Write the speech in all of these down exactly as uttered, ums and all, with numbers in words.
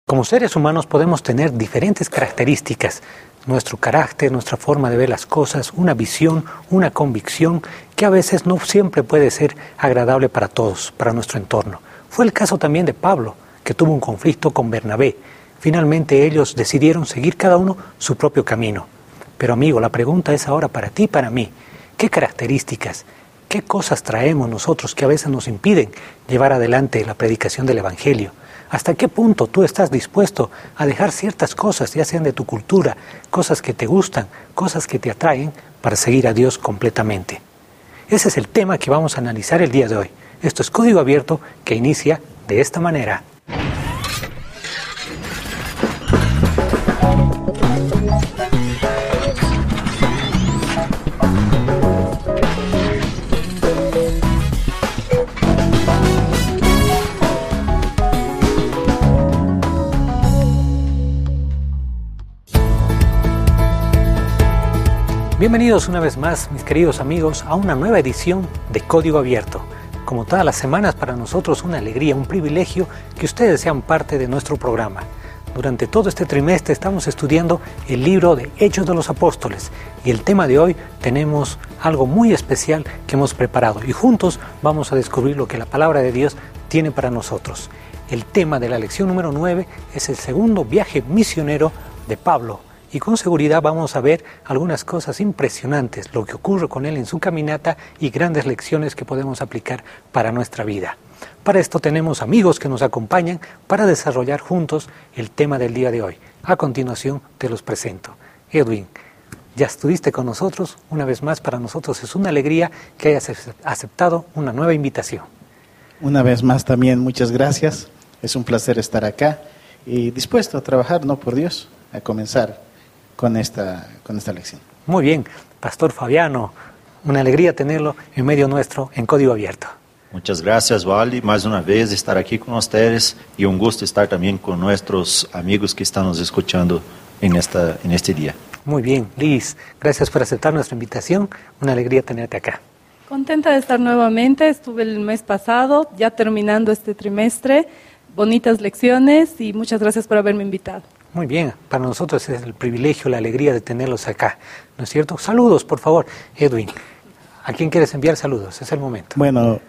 Como seres humanos podemos tener diferentes características, nuestro carácter, nuestra forma de ver las cosas, una visión, una convicción que a veces no siempre puede ser agradable para todos, para nuestro entorno. Fue el caso también de Pablo, que tuvo un conflicto con Bernabé. Finalmente ellos decidieron seguir cada uno su propio camino. Pero amigo, la pregunta es ahora para ti y para mí, ¿qué características, qué cosas traemos nosotros que a veces nos impiden llevar adelante la predicación del Evangelio? ¿Hasta qué punto tú estás dispuesto a dejar ciertas cosas, ya sean de tu cultura, cosas que te gustan, cosas que te atraen, para seguir a Dios completamente? Ese es el tema que vamos a analizar el día de hoy. Esto es Código Abierto, que inicia de esta manera. Bienvenidos una vez más, mis queridos amigos, a una nueva edición de Código Abierto. Como todas las semanas, para nosotros una alegría, un privilegio que ustedes sean parte de nuestro programa. Durante todo este trimestre estamos estudiando el libro de Hechos de los Apóstoles y el tema de hoy tenemos algo muy especial que hemos preparado y juntos vamos a descubrir lo que la palabra de Dios tiene para nosotros. El tema de la lección número nueve es el segundo viaje misionero de Pablo. Y con seguridad vamos a ver algunas cosas impresionantes, lo que ocurre con él en su caminata y grandes lecciones que podemos aplicar para nuestra vida. Para esto tenemos amigos que nos acompañan para desarrollar juntos el tema del día de hoy. A continuación te los presento. Edwin, ya estuviste con nosotros, una vez más para nosotros es una alegría que hayas aceptado una nueva invitación. Una vez más también muchas gracias, es un placer estar acá y dispuesto a trabajar, no por Dios, a comenzar con esta, con esta lección. Muy bien, Pastor Fabiano, una alegría tenerlo en medio nuestro en Código Abierto. Muchas gracias, Wally, más una vez estar aquí con ustedes y un gusto estar también con nuestros amigos que están nos escuchando en, esta, en este día. Muy bien, Liz, gracias por aceptar nuestra invitación, una alegría tenerte acá. Contenta de estar nuevamente, estuve el mes pasado, ya terminando este trimestre, bonitas lecciones y muchas gracias por haberme invitado. Muy bien, para nosotros es el privilegio, la alegría de tenerlos acá, ¿no es cierto? Saludos, por favor, Edwin. ¿A quién quieres enviar saludos? Es el momento. Bueno,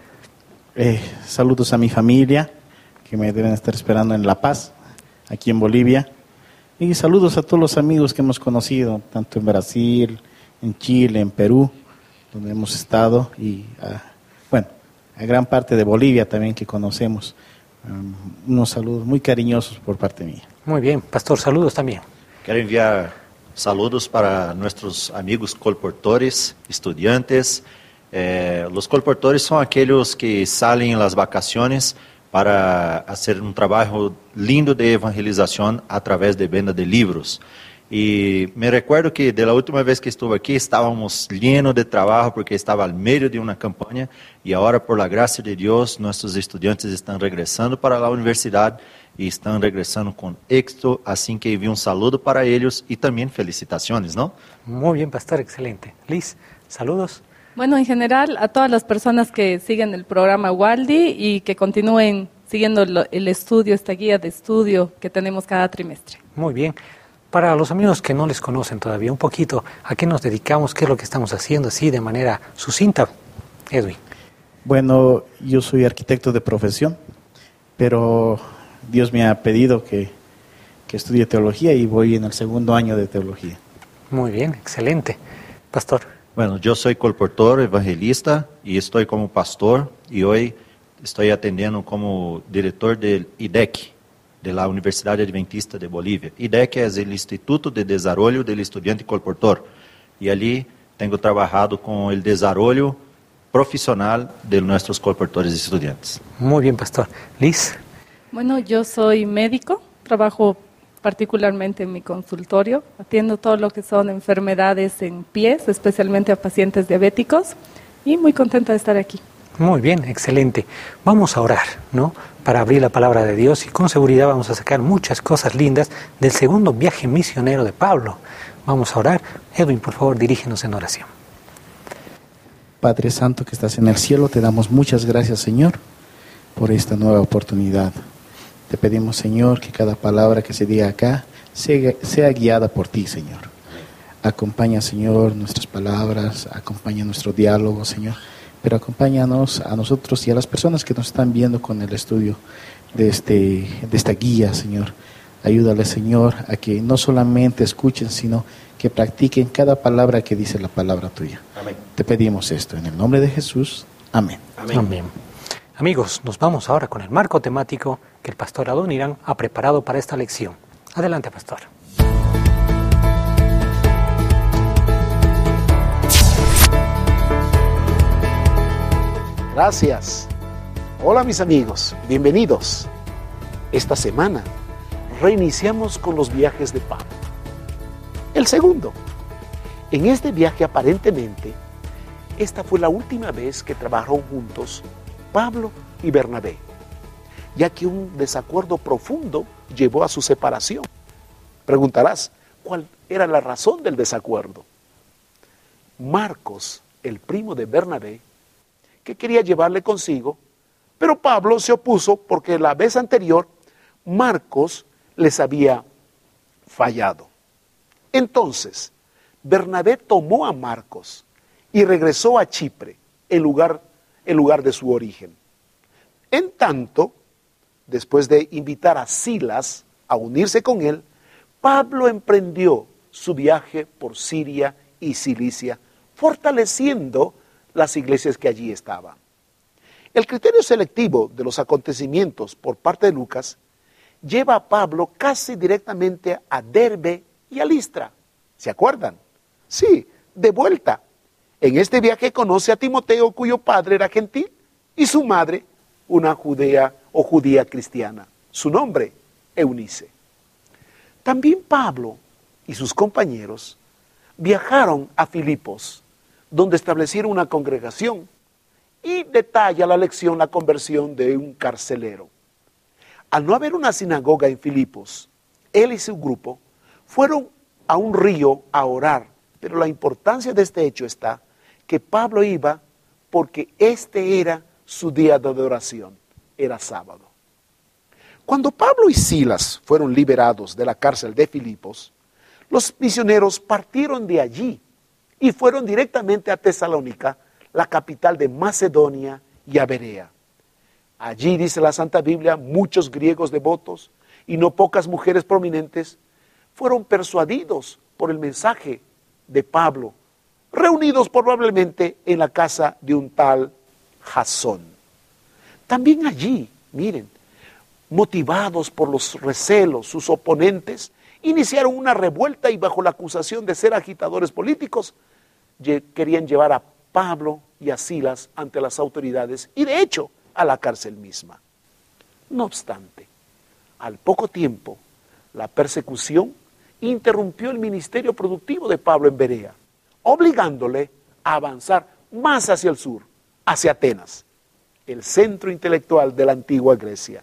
eh, saludos a mi familia, que me deben estar esperando en La Paz, aquí en Bolivia. Y saludos a todos los amigos que hemos conocido, tanto en Brasil, en Chile, en Perú, donde hemos estado. Y, a, bueno, a gran parte de Bolivia también que conocemos. Um, unos saludos muy cariñosos por parte mía. Muy bien, Pastor, saludos también. Quiero enviar saludos para nuestros amigos colportores, estudiantes. Eh, los colportores son aquellos que salen en las vacaciones para hacer un trabajo lindo de evangelización a través de venta de libros. Y me recuerdo que de la última vez que estuve aquí estábamos llenos de trabajo porque estaba al medio de una campaña y ahora por la gracia de Dios nuestros estudiantes están regresando para la universidad y están regresando con éxito, así que envío un saludo para ellos y también felicitaciones, ¿no? Muy bien, Pastor, excelente. Liz, saludos. Bueno, en general a todas las personas que siguen el programa Waldi y que continúen siguiendo el estudio, esta guía de estudio que tenemos cada trimestre. Muy bien. Para los amigos que no les conocen todavía, un poquito, ¿a qué nos dedicamos? ¿Qué es lo que estamos haciendo así de manera sucinta? Edwin. Bueno, yo soy arquitecto de profesión, pero Dios me ha pedido que, que estudie teología y voy en el segundo año de teología. Muy bien, excelente. Pastor. Bueno, yo soy colportor, evangelista y estoy como pastor y hoy estoy atendiendo como director del I D E C, de la Universidad Adventista de Bolivia. I D E C es el Instituto de Desarrollo del Estudiante Colportor y allí tengo trabajado con el desarrollo profesional de nuestros colportores y estudiantes. Muy bien, Pastor. Liz. Bueno, yo soy médico, trabajo particularmente en mi consultorio, atiendo todo lo que son enfermedades en pies, especialmente a pacientes diabéticos, y muy contenta de estar aquí. Muy bien, excelente. Vamos a orar, ¿no? Para abrir la palabra de Dios y con seguridad vamos a sacar muchas cosas lindas del segundo viaje misionero de Pablo. Vamos a orar. Edwin, por favor, dirígenos en oración. Padre Santo que estás en el cielo, te damos muchas gracias, Señor, por esta nueva oportunidad Te pedimos, Señor, que cada palabra que se diga acá sea, sea guiada por ti, Señor. Acompaña, Señor, nuestras palabras, acompaña nuestro diálogo, Señor, pero acompáñanos a nosotros y a las personas que nos están viendo con el estudio de, este, de esta guía, Señor. Ayúdale, Señor, a que no solamente escuchen, sino que practiquen cada palabra que dice la palabra tuya. Amén. Te pedimos esto en el nombre de Jesús. Amén. Amén. Amén. Amigos, nos vamos ahora con el marco temático que el pastor Adoniran ha preparado para esta lección. Adelante, pastor. Gracias. Hola mis amigos, bienvenidos. Esta semana reiniciamos con los viajes de Pablo. El segundo. En este viaje aparentemente, esta fue la última vez que trabajaron juntos Pablo y Bernabé, ya que un desacuerdo profundo llevó a su separación. Preguntarás, ¿cuál era la razón del desacuerdo? Marcos, el primo de Bernabé, que quería llevarle consigo, pero Pablo se opuso porque la vez anterior Marcos les había fallado. Entonces, Bernabé tomó a Marcos y regresó a Chipre, el lugar, el lugar de su origen. En tanto, después de invitar a Silas a unirse con él, Pablo emprendió su viaje por Siria y Cilicia, fortaleciendo las iglesias que allí estaban. El criterio selectivo de los acontecimientos por parte de Lucas lleva a Pablo casi directamente a Derbe y a Listra. ¿Se acuerdan? Sí, de vuelta. En este viaje conoce a Timoteo, cuyo padre era gentil, y su madre, una judea o judía cristiana. Su nombre, Eunice. También Pablo y sus compañeros viajaron a Filipos, donde establecieron una congregación, y detalla la lección la conversión de un carcelero. Al no haber una sinagoga en Filipos, él y su grupo fueron a un río a orar, pero la importancia de este hecho está que Pablo iba porque este era su día de adoración, era sábado. Cuando Pablo y Silas fueron liberados de la cárcel de Filipos, los misioneros partieron de allí y fueron directamente a Tesalónica, la capital de Macedonia y a Berea. Allí, dice la Santa Biblia, muchos griegos devotos y no pocas mujeres prominentes fueron persuadidos por el mensaje de Pablo, reunidos probablemente en la casa de un tal Jasón. También allí, miren, motivados por los recelos, sus oponentes iniciaron una revuelta y bajo la acusación de ser agitadores políticos, querían llevar a Pablo y a Silas ante las autoridades y de hecho a la cárcel misma. No obstante, al poco tiempo, la persecución interrumpió el ministerio productivo de Pablo en Berea, obligándole a avanzar más hacia el sur, hacia Atenas, el centro intelectual de la antigua Grecia.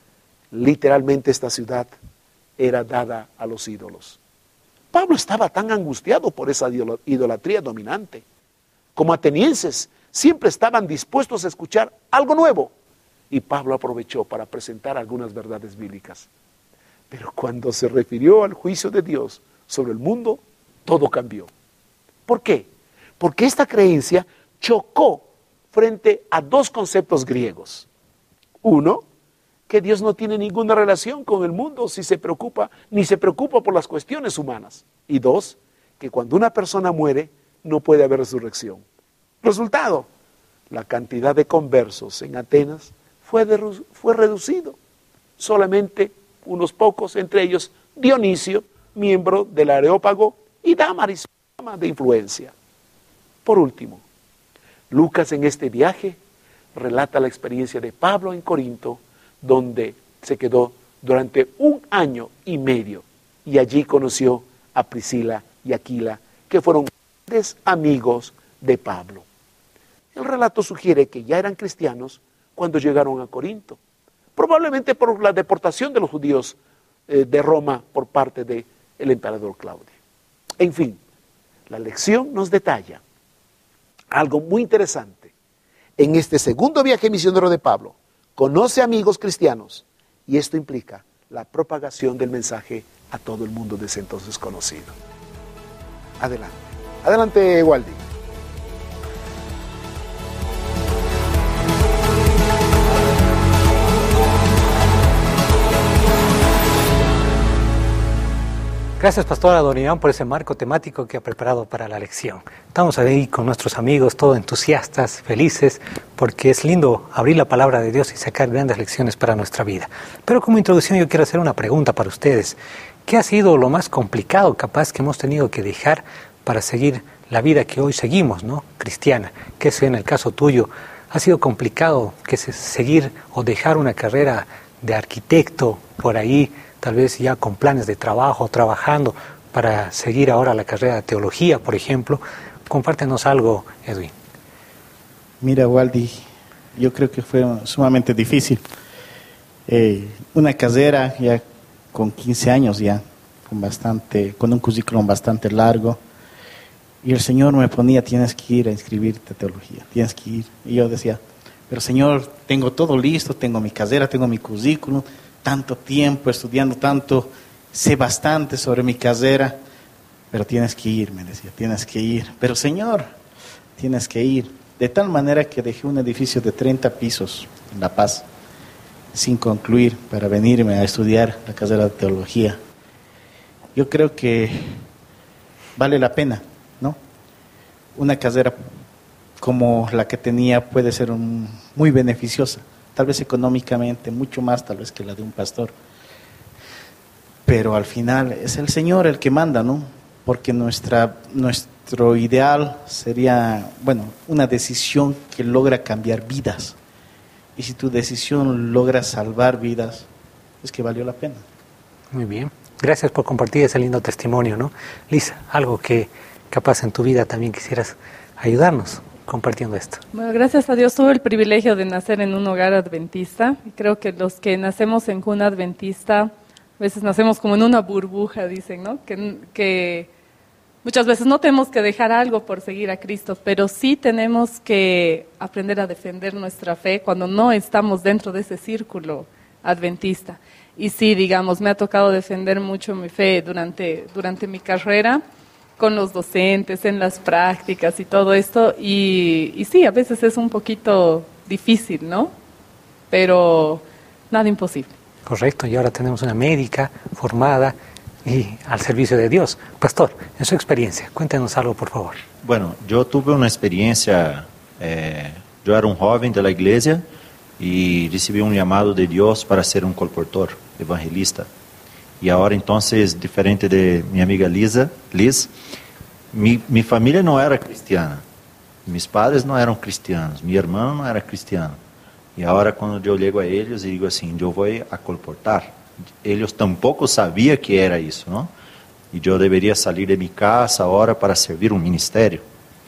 Literalmente esta ciudad era dada a los ídolos. Pablo estaba tan angustiado por esa idolatría dominante. Como atenienses, siempre estaban dispuestos a escuchar algo nuevo. Y Pablo aprovechó para presentar algunas verdades bíblicas. Pero cuando se refirió al juicio de Dios sobre el mundo, todo cambió. ¿Por qué? Porque esta creencia chocó frente a dos conceptos griegos. Uno, que Dios no tiene ninguna relación con el mundo si se preocupa, ni se preocupa por las cuestiones humanas. Y dos, que cuando una persona muere, no puede haber resurrección. Resultado, la cantidad de conversos en Atenas fue, de, fue reducido. Solamente unos pocos, entre ellos Dionisio, miembro del Areópago, y Dámaris, dama de influencia. Por último, Lucas en este viaje relata la experiencia de Pablo en Corinto, donde se quedó durante un año y medio, y allí conoció a Priscila y Aquila, que fueron grandes amigos de Pablo. El relato sugiere que ya eran cristianos cuando llegaron a Corinto, probablemente por la deportación de los judíos eh, de Roma por parte del emperador Claudio. En fin, la lección nos detalla algo muy interesante. En este segundo viaje misionero de Pablo, conoce amigos cristianos Y esto implica la propagación del mensaje a todo el mundo desde entonces conocido. Adelante. Adelante, Waldi. Gracias, Pastora Donirán, por ese marco temático que ha preparado para la lección. Estamos ahí con nuestros amigos, todos entusiastas, felices, porque es lindo abrir la palabra de Dios y sacar grandes lecciones para nuestra vida. Pero como introducción yo quiero hacer una pregunta para ustedes. ¿Qué ha sido lo más complicado, capaz, que hemos tenido que dejar para seguir la vida que hoy seguimos, ¿no? Cristiana? Que si en el caso tuyo ha sido complicado que se, seguir o dejar una carrera de arquitecto por ahí, tal vez ya con planes de trabajo, trabajando para seguir ahora la carrera de teología, por ejemplo. Compártenos algo, Edwin. Mira, Waldi, yo creo que fue sumamente difícil. Eh, una carrera ya con quince años ya, con bastante, con un currículum bastante largo, y el Señor me ponía, tienes que ir a inscribirte a teología, tienes que ir. Y yo decía, pero Señor, tengo todo listo, tengo mi carrera, tengo mi currículum, tanto tiempo estudiando, tanto, sé bastante sobre mi carrera, pero tienes que ir, me decía, tienes que ir. Pero Señor, tienes que ir. De tal manera que dejé un edificio de treinta pisos en La Paz, sin concluir, para venirme a estudiar la carrera de teología. Yo creo que vale la pena, ¿no? Una carrera como la que tenía puede ser un, muy beneficiosa, tal vez económicamente, mucho más tal vez que la de un pastor. Pero al final es el Señor el que manda, ¿no? Porque nuestra, nuestro ideal sería, bueno, una decisión que logra cambiar vidas. Y si tu decisión logra salvar vidas, es que valió la pena. Muy bien. Gracias por compartir ese lindo testimonio, ¿no? Lisa, algo que capaz en tu vida también quisieras ayudarnos compartiendo esto. Bueno, gracias a Dios tuve el privilegio de nacer en un hogar adventista. Y creo que los que nacemos en cuna adventista, a veces nacemos como en una burbuja, dicen, ¿no? Que, que muchas veces no tenemos que dejar algo por seguir a Cristo, pero sí tenemos que aprender a defender nuestra fe cuando no estamos dentro de ese círculo adventista. Y sí, digamos, me ha tocado defender mucho mi fe durante, durante mi carrera, con los docentes, en las prácticas y todo esto, y, y sí, a veces es un poquito difícil, ¿no? Pero nada imposible. Correcto, y ahora tenemos una médica formada y al servicio de Dios. Pastor, en su experiencia, cuéntenos algo, por favor. Bueno, yo tuve una experiencia, eh, yo era un joven de la iglesia y recibí un llamado de Dios para ser un colportor, evangelista. Y ahora entonces, diferente de mi amiga Lisa, Liz, mi, mi familia no era cristiana, mis padres no eran cristianos, mi hermano no era cristiano. Y ahora cuando yo llego a ellos y digo así, yo voy a colportar, ellos tampoco sabían que era eso, ¿no? Y yo debería salir de mi casa ahora para servir un ministerio.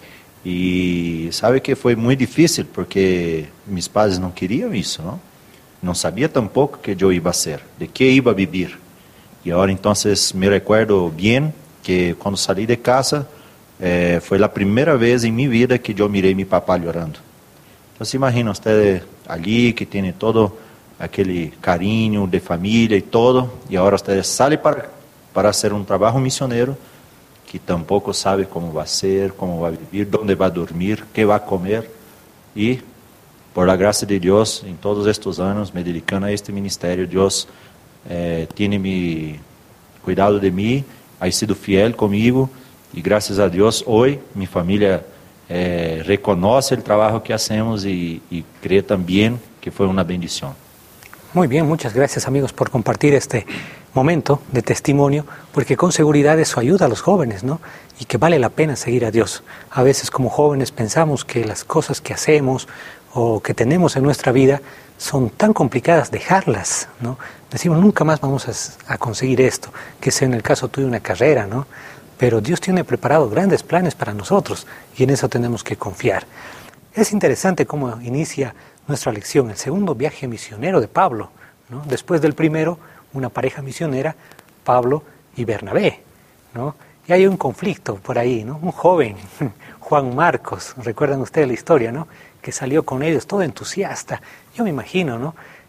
Y sabe que foi muy difícil porque mis padres no querían eso, ¿no? No sabía tampoco que yo iba a hacer, de qué iba a vivir. Y ahora entonces me recuerdo bien que cuando salí de casa, eh, fue la primera vez en mi vida que yo miré a mi papá llorando. Entonces imagina usted allí que tiene todo aquele cariño de familia y todo, y ahora usted sale para, para hacer un trabajo misionero que tampoco sabe cómo va a ser, cómo va a vivir, dónde va a dormir, qué va a comer. Y por la gracia de Dios, en todos estos años me dedicando a este ministerio, Dios eh, tiene mi cuidado de mí, ha sido fiel conmigo, y gracias a Dios hoy mi familia eh, reconoce el trabajo que hacemos y, y cree también que fue una bendición. Muy bien, muchas gracias amigos por compartir este momento de testimonio, porque con seguridad eso ayuda a los jóvenes, ¿no? Y que vale la pena seguir a Dios. A veces como jóvenes pensamos que las cosas que hacemos o que tenemos en nuestra vida son tan complicadas dejarlas, ¿no? Decimos, nunca más vamos a, a conseguir esto, que sea en el caso tuyo una carrera, ¿no? Pero Dios tiene preparado grandes planes para nosotros y en eso tenemos que confiar. Es interesante cómo inicia nuestra lección, el segundo viaje misionero de Pablo, ¿no? Después del primero, una pareja misionera, Pablo y Bernabé, ¿no? Y hay un conflicto por ahí, ¿no? Un joven, Juan Marcos, recuerdan ustedes la historia, ¿no? Que salió con ellos todo entusiasta. Yo me imagino, ¿no?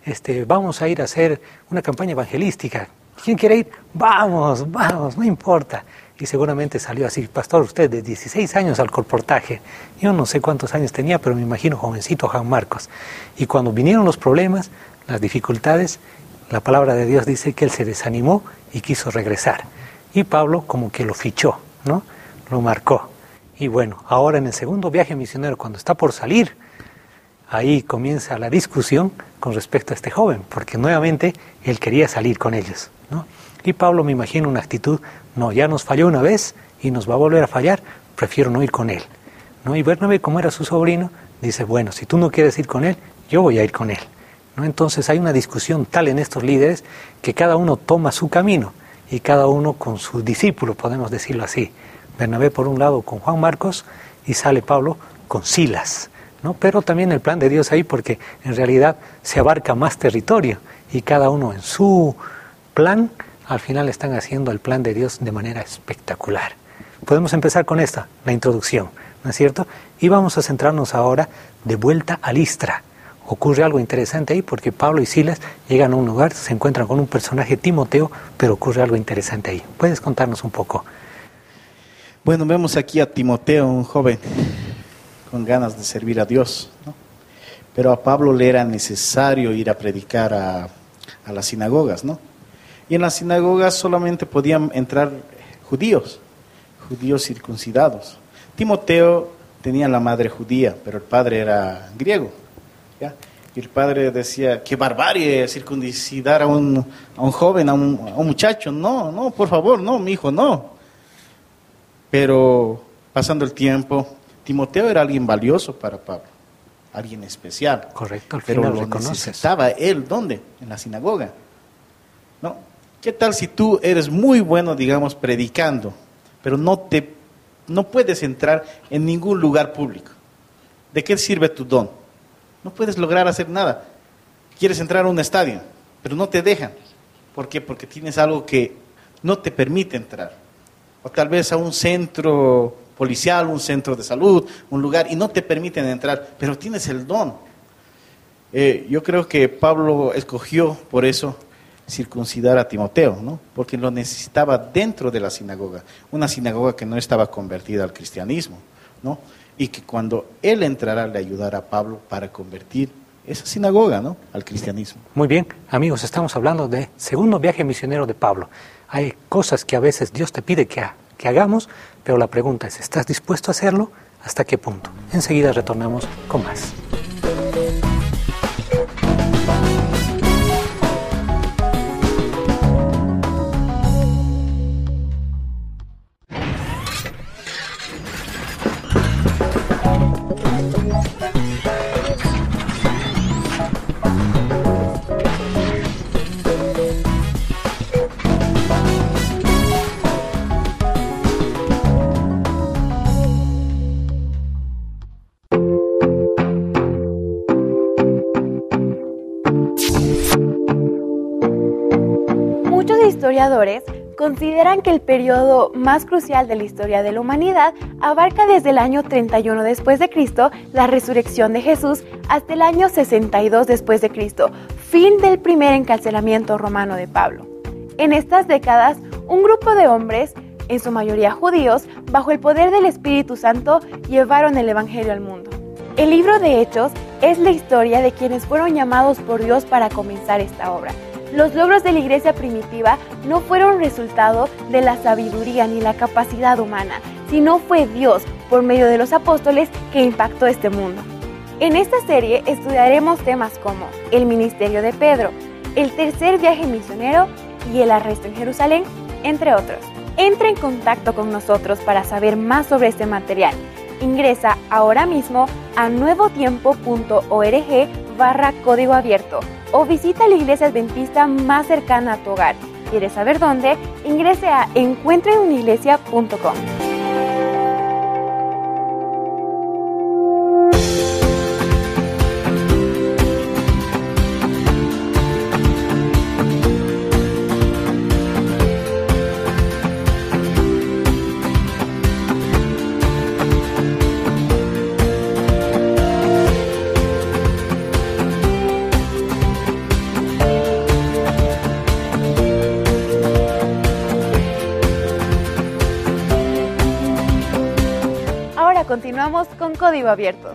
este, vamos a ir a hacer una campaña evangelística. ¿Quién quiere ir? Vamos, vamos, no importa. Y seguramente salió así, pastor, usted de dieciséis años al colportaje. Yo no sé cuántos años tenía, pero me imagino jovencito Juan Marcos. Y cuando vinieron los problemas, las dificultades, la palabra de Dios dice que él se desanimó y quiso regresar. Y Pablo como que lo fichó, ¿no? Lo marcó. Y bueno, ahora en el segundo viaje misionero, cuando está por salir, ahí comienza la discusión con respecto a este joven, porque nuevamente él quería salir con ellos, ¿no? Y Pablo, me imagino una actitud, no, ya nos falló una vez y nos va a volver a fallar, prefiero no ir con él, ¿no? Y Bernabé, como era su sobrino, dice, bueno, si tú no quieres ir con él, yo voy a ir con él, ¿no? Entonces hay una discusión tal en estos líderes que cada uno toma su camino y cada uno con su discípulo, podemos decirlo así. Bernabé por un lado con Juan Marcos y sale Pablo con Silas, ¿no? Pero también el plan de Dios ahí, porque en realidad se abarca más territorio y cada uno en su plan, al final están haciendo el plan de Dios de manera espectacular. Podemos empezar con esta, la introducción, ¿no es cierto? Y vamos a centrarnos ahora de vuelta a Listra. Ocurre algo interesante ahí porque Pablo y Silas llegan a un lugar, se encuentran con un personaje, Timoteo, pero ocurre algo interesante ahí. ¿Puedes contarnos un poco? Bueno, vemos aquí a Timoteo, un joven con ganas de servir a Dios, ¿no? Pero a Pablo le era necesario ir a predicar a, a las sinagogas, ¿no? Y en las sinagogas solamente podían entrar judíos, judíos circuncidados. Timoteo tenía la madre judía, pero el padre era griego, ¿ya? Y el padre decía, qué barbarie circuncidar a un, a un joven, a un, a un muchacho. No, no, por favor, no, mi hijo, no. Pero pasando el tiempo, Timoteo era alguien valioso para Pablo, alguien especial. Correcto, al pero final lo reconoces. necesitaba él, ¿dónde? En la sinagoga, ¿no? ¿Qué tal si tú eres muy bueno, digamos, predicando, pero no te, no puedes entrar en ningún lugar público? ¿De qué sirve tu don? No puedes lograr hacer nada. Quieres entrar a un estadio, pero no te dejan. ¿Por qué? Porque tienes algo que no te permite entrar. O tal vez a un centro policial, un centro de salud, un lugar, y no te permiten entrar, pero tienes el don. Eh, yo creo que Pablo escogió por eso circuncidar a Timoteo, ¿no? Porque lo necesitaba dentro de la sinagoga, una sinagoga que no estaba convertida al cristianismo, ¿no? Y que cuando él entrara le ayudara a Pablo para convertir esa sinagoga, ¿no?, al cristianismo. Muy bien, amigos, estamos hablando de segundo viaje misionero de Pablo. Hay cosas que a veces Dios te pide que, ha, que hagamos, pero la pregunta es, ¿estás dispuesto a hacerlo? ¿Hasta qué punto? Enseguida retornamos con más. Historiadores consideran que el periodo más crucial de la historia de la humanidad abarca desde el año treinta y uno después de Cristo, la resurrección de Jesús, hasta el año sesenta y dos después de Cristo, fin del primer encarcelamiento romano de Pablo. En estas décadas, un grupo de hombres, en su mayoría judíos, bajo el poder del Espíritu Santo, llevaron el Evangelio al mundo. El libro de Hechos es la historia de quienes fueron llamados por Dios para comenzar esta obra. Los logros de la iglesia primitiva no fueron resultado de la sabiduría ni la capacidad humana, sino fue Dios, por medio de los apóstoles, que impactó este mundo. En esta serie estudiaremos temas como el ministerio de Pedro, el tercer viaje misionero y el arresto en Jerusalén, entre otros. Entra en contacto con nosotros para saber más sobre este material. Ingresa ahora mismo a nuevotiempo.org barra código abierto o visita la iglesia adventista más cercana a tu hogar. ¿Quieres saber dónde? Ingrese a encuentra en una iglesia punto com. continuamos con Código Abierto.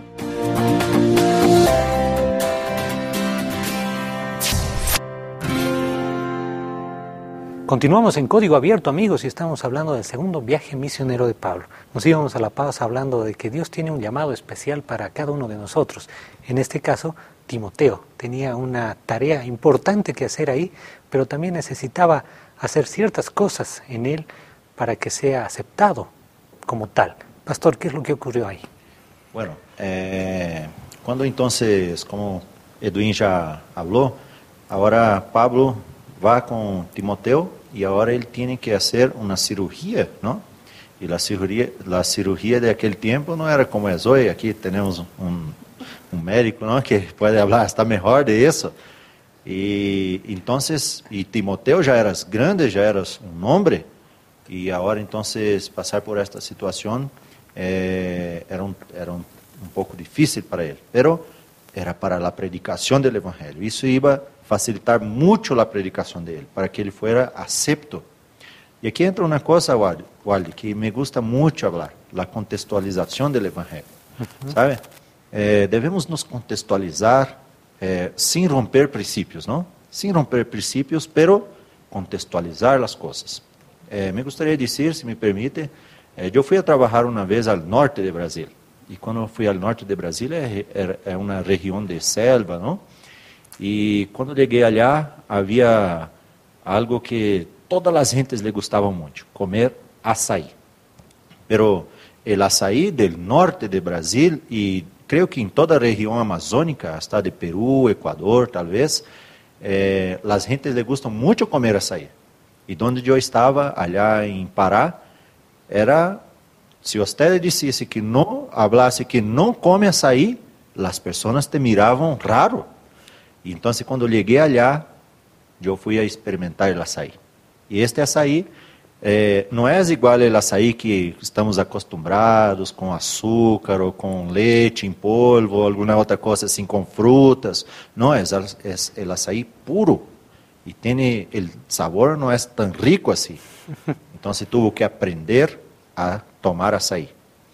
Continuamos en Código Abierto, amigos, y estamos hablando del segundo viaje misionero de Pablo. Nos íbamos a La Paz hablando de que Dios tiene un llamado especial para cada uno de nosotros. En este caso, Timoteo tenía una tarea importante que hacer ahí, pero también necesitaba hacer ciertas cosas en él para que sea aceptado como tal. Pastor, ¿qué es lo que ocurrió ahí? Bueno, eh, cuando entonces, como Edwin ya habló, ahora Pablo va con Timoteo y ahora él tiene que hacer una cirugía, ¿no? Y la cirugía, la cirugía de aquel tiempo no era como es hoy. Aquí tenemos un, un médico, ¿no?, que puede hablar hasta mejor de eso. Y entonces, y Timoteo ya eras grande, ya eras un hombre, y ahora entonces pasar por esta situación eh, era, un, era un, un poco difícil para él, pero era para la predicación del Evangelio. Eso iba a facilitar mucho la predicación de él, para que él fuera acepto. Y aquí entra una cosa, Waldi, que me gusta mucho hablar, la contextualización del Evangelio. Uh-huh. ¿Sabe? Eh, debemos nos contextualizar eh, sin romper principios, ¿no? Sin romper principios, pero contextualizar las cosas. Eh, me gustaría decir, si me permite, eh, yo fui a trabajar una vez al norte de Brasil. Y cuando fui al norte de Brasil, é, é uma região de selva, não? E quando cheguei allá, havia algo que todas as gentes le gustavam muito, comer açaí. Pero el açaí del norte de Brasil, e creio que em toda a região amazônica, hasta de Peru, Equador, talvez, eh, as gentes le gustam muito comer açaí. E onde eu estava, allá em Pará, era... Se você dissesse que não, hablasse que não come açaí, as pessoas te miravam raro. E então, quando cheguei allá, eu fui a experimentar o açaí. E este açaí eh, não é igual ao açaí que estamos acostumados, com açúcar ou com leite em polvo, ou alguma outra coisa assim, com frutas. Não, é, é o açaí puro. E tem, o sabor não é tão rico assim. Então, tive que aprender a tomar açaí.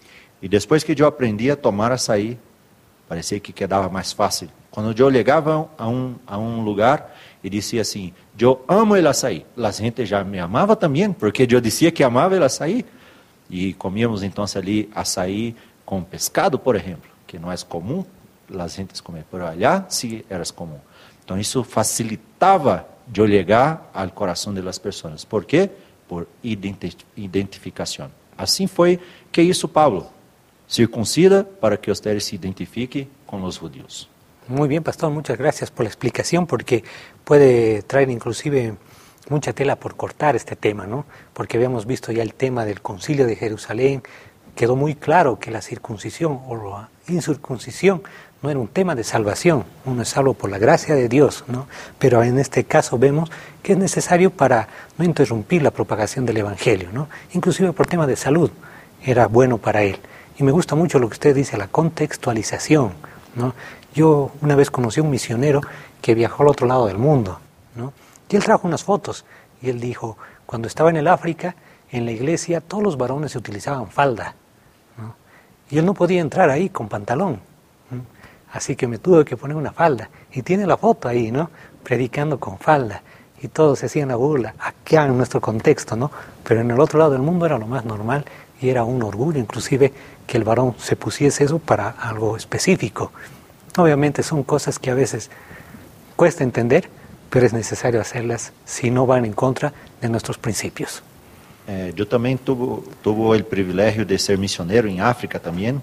E depois que eu aprendi a tomar açaí, parecia que quedava mais fácil. Quando eu chegava a um, a um lugar e dizia assim, eu amo o açaí, a gente já me amava também, porque eu dizia que amava o açaí. E comíamos então ali açaí com pescado, por exemplo, que não é comum as gentes comer, mas allá sim era comum. Então isso facilitava eu chegar ao coração das pessoas. Por quê? Por identificação. Assim foi que hizo Pablo, circuncida para que ustedes se identifiquen con los judíos. Muy bien, pastor, muchas gracias por la explicación, porque puede traer inclusive mucha tela por cortar este tema, ¿no? Porque habíamos visto ya el tema del concilio de Jerusalén, quedó muy claro que la circuncisión o la incircuncisión no era un tema de salvación, uno es salvo por la gracia de Dios, ¿no? Pero en este caso vemos que es necesario para no interrumpir la propagación del Evangelio, ¿no? Inclusive por tema de salud era bueno para él. Y me gusta mucho lo que usted dice, la contextualización, ¿no? Yo una vez conocí a un misionero que viajó al otro lado del mundo, ¿no? Y él trajo unas fotos y él dijo, cuando estaba en el África, en la iglesia todos los varones se utilizaban falda, ¿no? Y él no podía entrar ahí con pantalón, ¿no? Así que me tuve que poner una falda. Y tiene la foto ahí, ¿no? Predicando con falda. Y todos se hacían la burla, acá en nuestro contexto, ¿no? Pero en el otro lado del mundo era lo más normal y era un orgullo, inclusive, que el varón se pusiese eso para algo específico. Obviamente son cosas que a veces cuesta entender, pero es necesario hacerlas si no van en contra de nuestros principios. Eh, yo también tuve, tuve el privilegio de ser misionero en África también.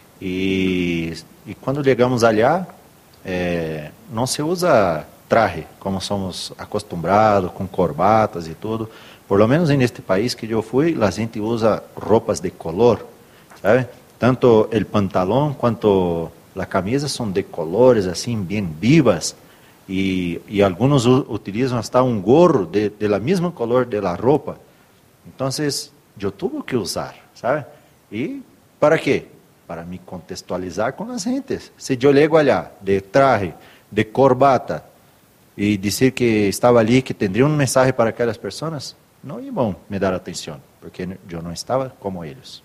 E, e quando chegamos allá, é, não se usa traje, como somos acostumados, com corbatas e tudo. Por lo menos neste país que eu fui, a gente usa roupas de color, sabe? Tanto o pantalão quanto a camisa são de colores assim, bem vivas. E, e alguns utilizam até um gorro de, de la mesma color de la roupa. Então, eu tive que usar, sabe? E para quê? Para me contextualizar com as gentes. Se eu chego allá de traje, de corbata, e dizer que estava ali, que teria um mensagem para aquelas pessoas, não iam me dar atenção, porque eu não estava como eles.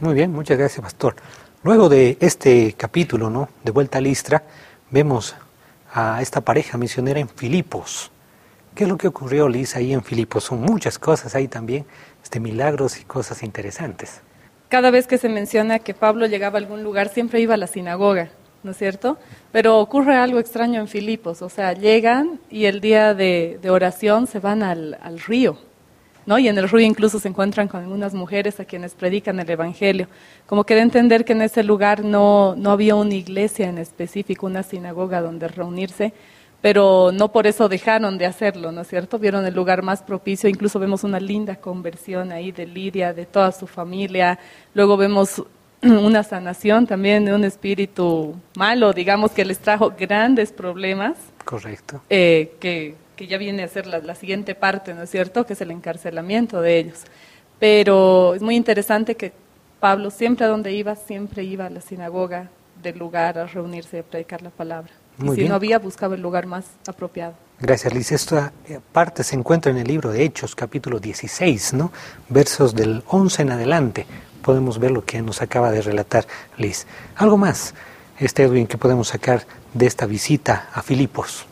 Muy bien, muchas gracias, pastor. Luego de este capítulo, ¿no?, de vuelta a Listra, vemos a esta pareja misionera en Filipos. ¿Qué es lo que ocurrió, Liz, ahí en Filipos? Son muchas cosas ahí también, este, milagros y cosas interesantes. Cada vez que se menciona que Pablo llegaba a algún lugar, siempre iba a la sinagoga, ¿no es cierto? Pero ocurre algo extraño en Filipos, o sea, llegan y el día de, de oración se van al, al río, ¿no? Y en el río incluso se encuentran con algunas mujeres a quienes predican el Evangelio. Como que de entender que en ese lugar no, no había una iglesia en específico, una sinagoga donde reunirse, pero no por eso dejaron de hacerlo, ¿no es cierto? Vieron el lugar más propicio, incluso vemos una linda conversión ahí de Lidia, de toda su familia. Luego vemos una sanación también de un espíritu malo, digamos, que les trajo grandes problemas. Correcto. Eh, que, que ya viene a ser la, la siguiente parte, ¿no es cierto?, que es el encarcelamiento de ellos. Pero es muy interesante que Pablo siempre a donde iba, siempre iba a la sinagoga del lugar a reunirse y a predicar la palabra. Muy y si bien. no había, buscaba el lugar más apropiado. Gracias, Liz. Esta parte se encuentra en el libro de Hechos, capítulo dieciséis, ¿no? Versos del once en adelante. Podemos ver lo que nos acaba de relatar Liz. Algo más, este Edwin, que podemos sacar de esta visita a Filipos.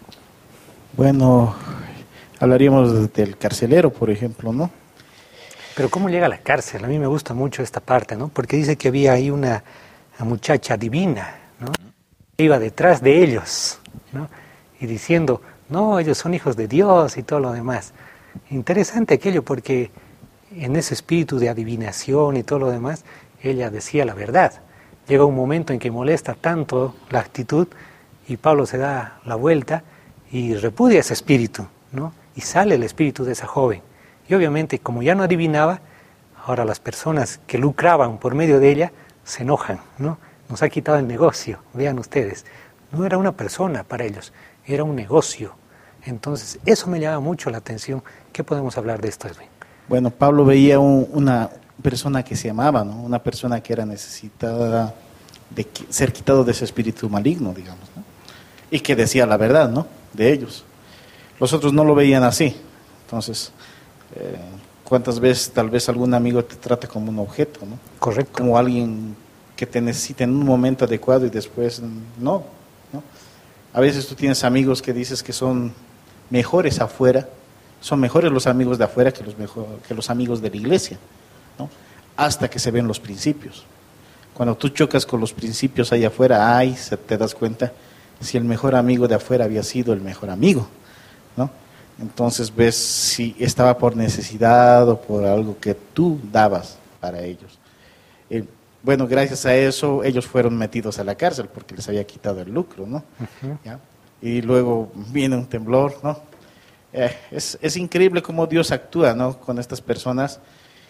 Bueno, hablaríamos del carcelero, por ejemplo, ¿no? Pero ¿cómo llega a la cárcel? A mí me gusta mucho esta parte, ¿no? Porque dice que había ahí una, una muchacha divina, ¿no? Iba detrás de ellos, ¿no? Y diciendo, no, ellos son hijos de Dios y todo lo demás. Interesante aquello porque en ese espíritu de adivinación y todo lo demás, ella decía la verdad. Llega un momento en que molesta tanto la actitud y Pablo se da la vuelta y repudia ese espíritu, ¿no? Y sale el espíritu de esa joven. Y obviamente, como ya no adivinaba, ahora las personas que lucraban por medio de ella se enojan, ¿no? Nos ha quitado el negocio, vean ustedes. No era una persona para ellos, era un negocio. Entonces, eso me llama mucho la atención. ¿Qué podemos hablar de esto, Edwin? Bueno, Pablo veía un, una persona que se amaba, ¿no? Una persona que era necesitada de que, ser quitado de ese espíritu maligno, digamos, ¿no? Y que decía la verdad, ¿no? De ellos. Los otros no lo veían así. Entonces, eh, ¿cuántas veces tal vez algún amigo te trata como un objeto, ¿no? Correcto. Como alguien que te necesita en un momento adecuado y después no, ¿no? A veces tú tienes amigos que dices que son mejores afuera, son mejores los amigos de afuera que los, mejor, que los amigos de la iglesia, ¿no? Hasta que se ven los principios. Cuando tú chocas con los principios allá afuera, ay, se te das cuenta si el mejor amigo de afuera había sido el mejor amigo, ¿no? Entonces ves si estaba por necesidad o por algo que tú dabas para ellos. Eh, bueno, gracias a eso ellos fueron metidos a la cárcel porque les había quitado el lucro, ¿no? Uh-huh. ¿Ya? Y luego viene un temblor, ¿no? Eh, es, es increíble cómo Dios actúa, ¿no?, con estas personas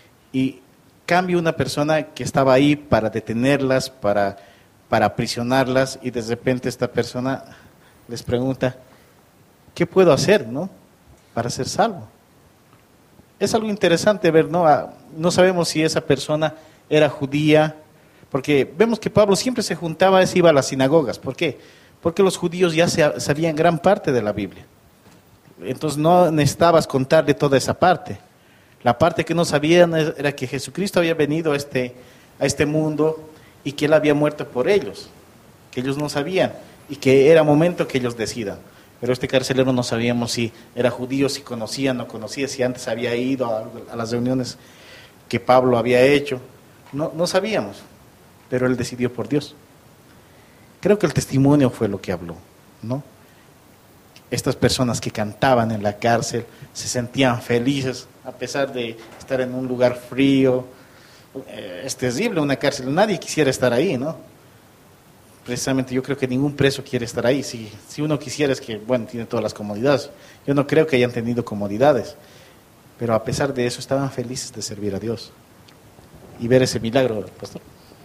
y cambia una persona que estaba ahí para detenerlas, para, para aprisionarlas y de repente esta persona les pregunta, ¿qué puedo hacer, no, para ser salvo? Es algo interesante ver, ¿no? No sabemos si esa persona era judía, porque vemos que Pablo siempre se juntaba, se iba a las sinagogas. ¿Por qué? Porque los judíos ya sabían gran parte de la Biblia. Entonces no necesitabas contarle toda esa parte. La parte que no sabían era que Jesucristo había venido a este, a este mundo y que Él había muerto por ellos, que ellos no sabían y que era momento que ellos decidan. Pero este carcelero no sabíamos si era judío, si conocía, no conocía, si antes había ido a, a las reuniones que Pablo había hecho. No, no sabíamos, pero él decidió por Dios. Creo que el testimonio fue lo que habló, ¿no? Estas personas que cantaban en la cárcel se sentían felices a pesar de estar en un lugar frío. Eh, es terrible una cárcel, nadie quisiera estar ahí, ¿no? Precisamente yo creo que ningún preso quiere estar ahí. Si, si uno quisiera es que, bueno, tiene todas las comodidades. Yo no creo que hayan tenido comodidades, pero a pesar de eso estaban felices de servir a Dios y ver ese milagro, pastor.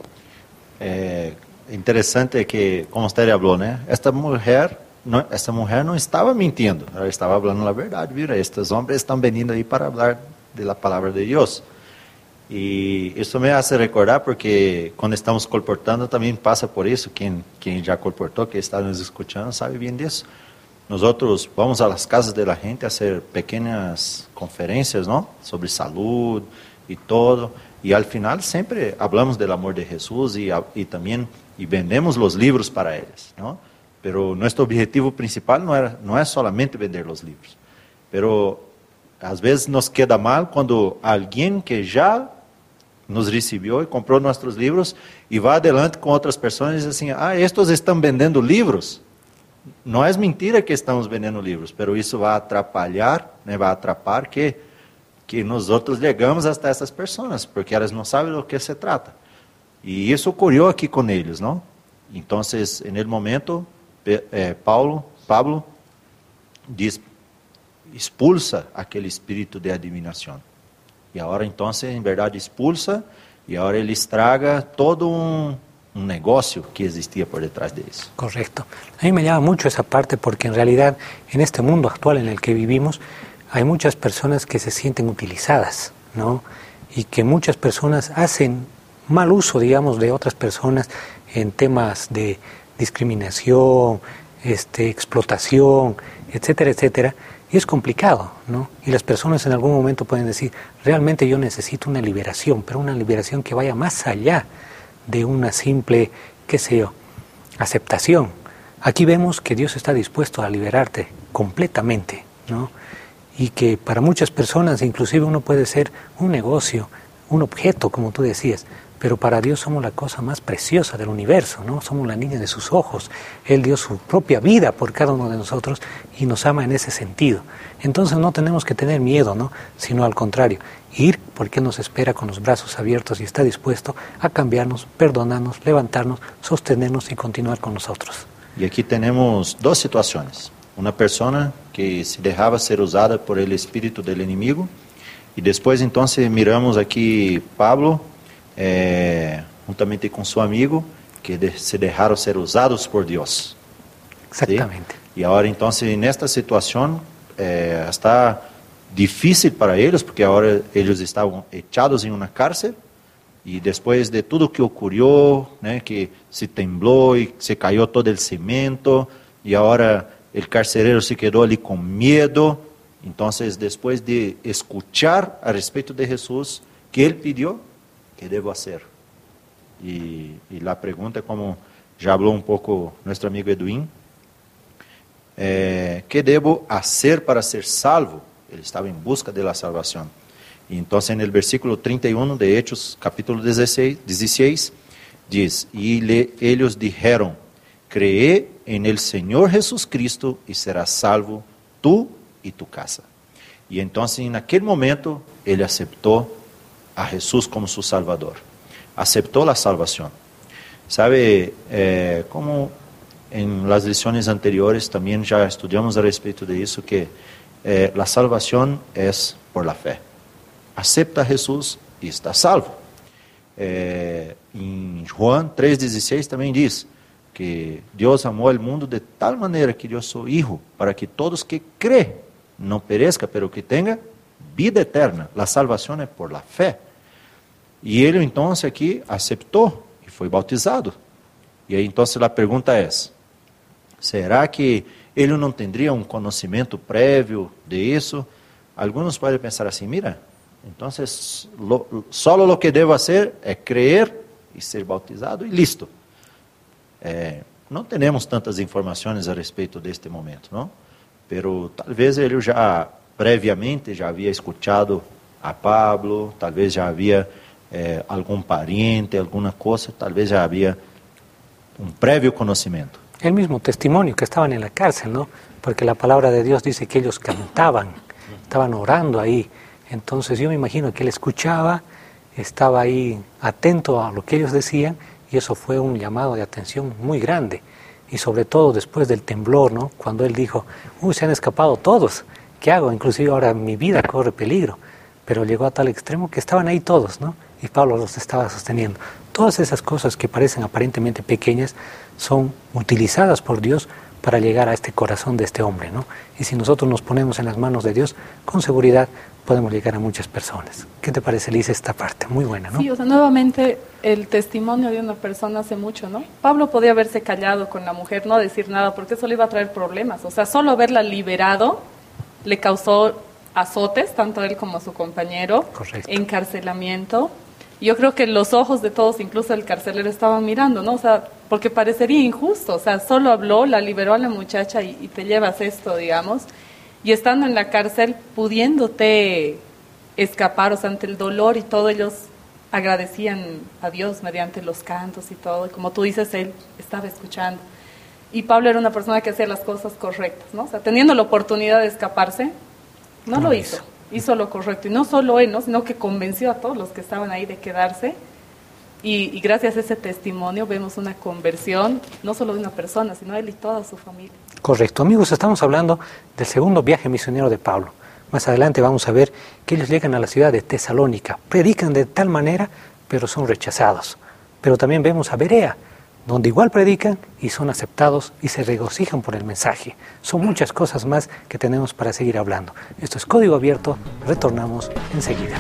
É interessante que, como usted habló, né? Esta mulher, não, esta mulher não estava mentindo, ela estava falando a verdade, mira, estes homens estão vindo aí para falar da palavra de Deus. E isso me hace recordar porque quando estamos colportando também passa por isso, quem, quem já colportou, que está nos escutando, sabe bem disso. Nós vamos às casas da gente a fazer pequenas conferências, não? Sobre saúde e todo. Y al final siempre hablamos del amor de Jesús y, y también y vendemos los libros para ellos, ¿no? Pero nuestro objetivo principal no, era, no es solamente vender los libros. Pero às vezes nos queda mal cuando alguien que ya nos recibió y compró nuestros libros y va adelante con otras personas y dice assim, ah, estos están vendendo livros. Não é mentira que estamos vendendo livros, pero isso vai atrapalhar, né, vai atrapar que, que nós outros chegamos até essas pessoas, porque elas não sabem do que se trata. E isso ocorreu aqui com eles, não? Então, no momento, eh, Paulo, Pablo diz, expulsa aquele espírito de adivinação. E agora, então, em verdade, expulsa, e agora ele estraga todo um... un negocio que existía por detrás de eso. Correcto. A mí me llama mucho esa parte porque en realidad en este mundo actual en el que vivimos hay muchas personas que se sienten utilizadas, ¿no? Y que muchas personas hacen mal uso, digamos, de otras personas en temas de discriminación, este, explotación, etcétera, etcétera. Y es complicado, ¿no? Y las personas en algún momento pueden decir, realmente yo necesito una liberación, pero una liberación que vaya más allá de una simple, qué sé yo, aceptación. Aquí vemos que Dios está dispuesto a liberarte completamente, ¿no? Y que para muchas personas inclusive uno puede ser un negocio, un objeto, como tú decías, pero para Dios somos la cosa más preciosa del universo, ¿no? Somos la niña de sus ojos. Él dio su propia vida por cada uno de nosotros y nos ama en ese sentido. Entonces no tenemos que tener miedo, ¿no? Sino al contrario, ir porque nos espera con los brazos abiertos y está dispuesto a cambiarnos, perdonarnos, levantarnos, sostenernos y continuar con nosotros. Y aquí tenemos dos situaciones. Una persona que se dejaba ser usada por el espíritu del enemigo y después entonces miramos aquí Pablo, Eh, juntamente con su amigo, que de, se dejaron ser usados por Dios. Exactamente. ¿Sí? Y ahora entonces en esta situación eh, está difícil para ellos, porque ahora ellos estaban echados en una cárcel, y después de todo que ocurrió, ¿no? Que se tembló y se cayó todo el cemento, y ahora el carcelero se quedó ali con miedo. Entonces después de escuchar a respecto de Jesús, que él pidió, ¿qué debo hacer? Y, y la pregunta, como ya habló un poco nuestro amigo Edwin, eh, ¿qué debo hacer para ser salvo? Él estaba en busca de la salvación. Y entonces en el versículo treinta y uno de Hechos, capítulo dieciséis, dieciséis dice, y le, ellos dijeron, cree en el Señor Jesucristo y serás salvo tú y tu casa. Y entonces en aquel momento él aceptó a Jesús como su Salvador. Aceptó la salvación. ¿Sabe? Eh, como en las lecciones anteriores también ya estudiamos al respecto de eso, que eh, la salvación es por la fe. Acepta a Jesús y está salvo. Eh, en Juan tres dieciséis también dice que Dios amó al mundo de tal manera que dio su Hijo, para que todos que creen no perezca, pero que tenga vida eterna. La salvación es por la fe. Y él entonces aquí aceptó y fue bautizado. Y ahí entonces la pregunta es, ¿será que él no tendría un conocimiento previo de eso? Algunos pueden pensar así, mira, entonces lo, solo lo que debo hacer es creer y ser bautizado y listo. Eh, no tenemos tantas informaciones al respecto de este momento, ¿no? Pero tal vez él ya previamente já havia escuchado a Pablo, talvez já havia eh, algum pariente, alguma coisa, talvez já havia um prévio conhecimento. El mismo testimonio que estaban en la cárcel, ¿no? Porque la palabra de Dios dice que ellos cantaban, estaban orando ahí. Entonces yo me imagino que él escuchaba, estaba ahí atento a lo que ellos decían, y eso fue un llamado de atención muy grande. Y sobre todo después del temblor, ¿no? Cuando él dijo, uy, se han escapado todos. ¿Qué hago? Inclusive ahora mi vida corre peligro. Pero llegó a tal extremo que estaban ahí todos, ¿no? Y Pablo los estaba sosteniendo. Todas esas cosas que parecen aparentemente pequeñas son utilizadas por Dios para llegar a este corazón de este hombre, ¿no? Y si nosotros nos ponemos en las manos de Dios, con seguridad podemos llegar a muchas personas. ¿Qué te parece, Liz, esta parte? Muy buena, ¿no? Sí, o sea, nuevamente el testimonio de una persona hace mucho, ¿no? Pablo podía haberse callado con la mujer, no decir nada, porque eso le iba a traer problemas. O sea, solo haberla liberado le causó azotes, tanto él como su compañero, correcto, encarcelamiento, Y yo creo que los ojos de todos, incluso el carcelero, estaban mirando, ¿no? O sea, porque parecería injusto, o sea, solo habló, la liberó a la muchacha y, y te llevas esto, digamos. Y estando en la cárcel, pudiéndote escapar, o sea, ante el dolor y todo, ellos agradecían a Dios mediante los cantos y todo. Y como tú dices, él estaba escuchando. Y Pablo era una persona que hacía las cosas correctas, ¿no? O sea, teniendo la oportunidad de escaparse, no lo hizo. Hizo lo correcto. Y no solo él, ¿no? Sino que convenció a todos los que estaban ahí de quedarse. Y, y gracias a ese testimonio vemos una conversión, no solo de una persona, sino de él y toda su familia. Correcto. Amigos, estamos hablando del segundo viaje misionero de Pablo. Más adelante vamos a ver que ellos llegan a la ciudad de Tesalónica, predican de tal manera, pero son rechazados. Pero también vemos a Berea, donde igual predican y son aceptados y se regocijan por el mensaje. Son muchas cosas más que tenemos para seguir hablando. Esto es Código Abierto, retornamos enseguida.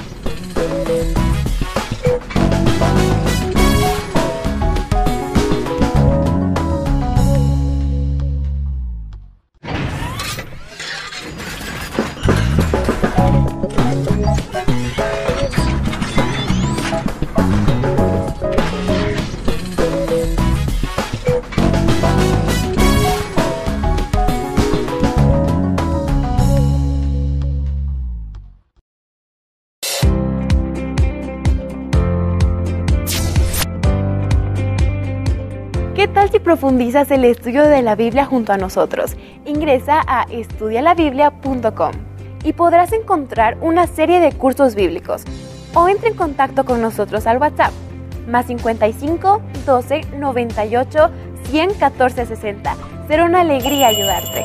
¿Qué tal si profundizas el estudio de la Biblia junto a nosotros? Ingresa a estudia la biblia punto com y podrás encontrar una serie de cursos bíblicos. O entra en contacto con nosotros al WhatsApp, más cincuenta y cinco, doce, noventa y ocho, cien, catorce, sesenta. Será una alegría ayudarte.